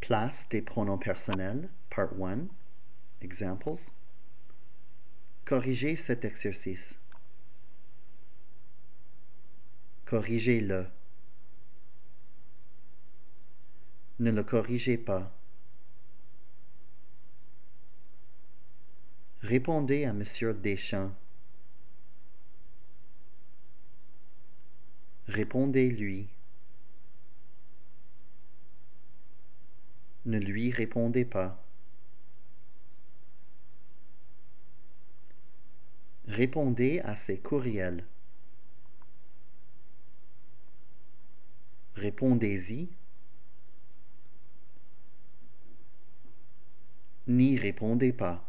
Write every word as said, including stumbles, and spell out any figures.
Place des pronoms personnels, Part one. Examples. Corrigez cet exercice. Corrigez-le. Ne le corrigez pas. Répondez à Monsieur Deschamps. Répondez-lui. Ne lui répondez pas. Répondez à ses courriels. Répondez-y. N'y répondez pas.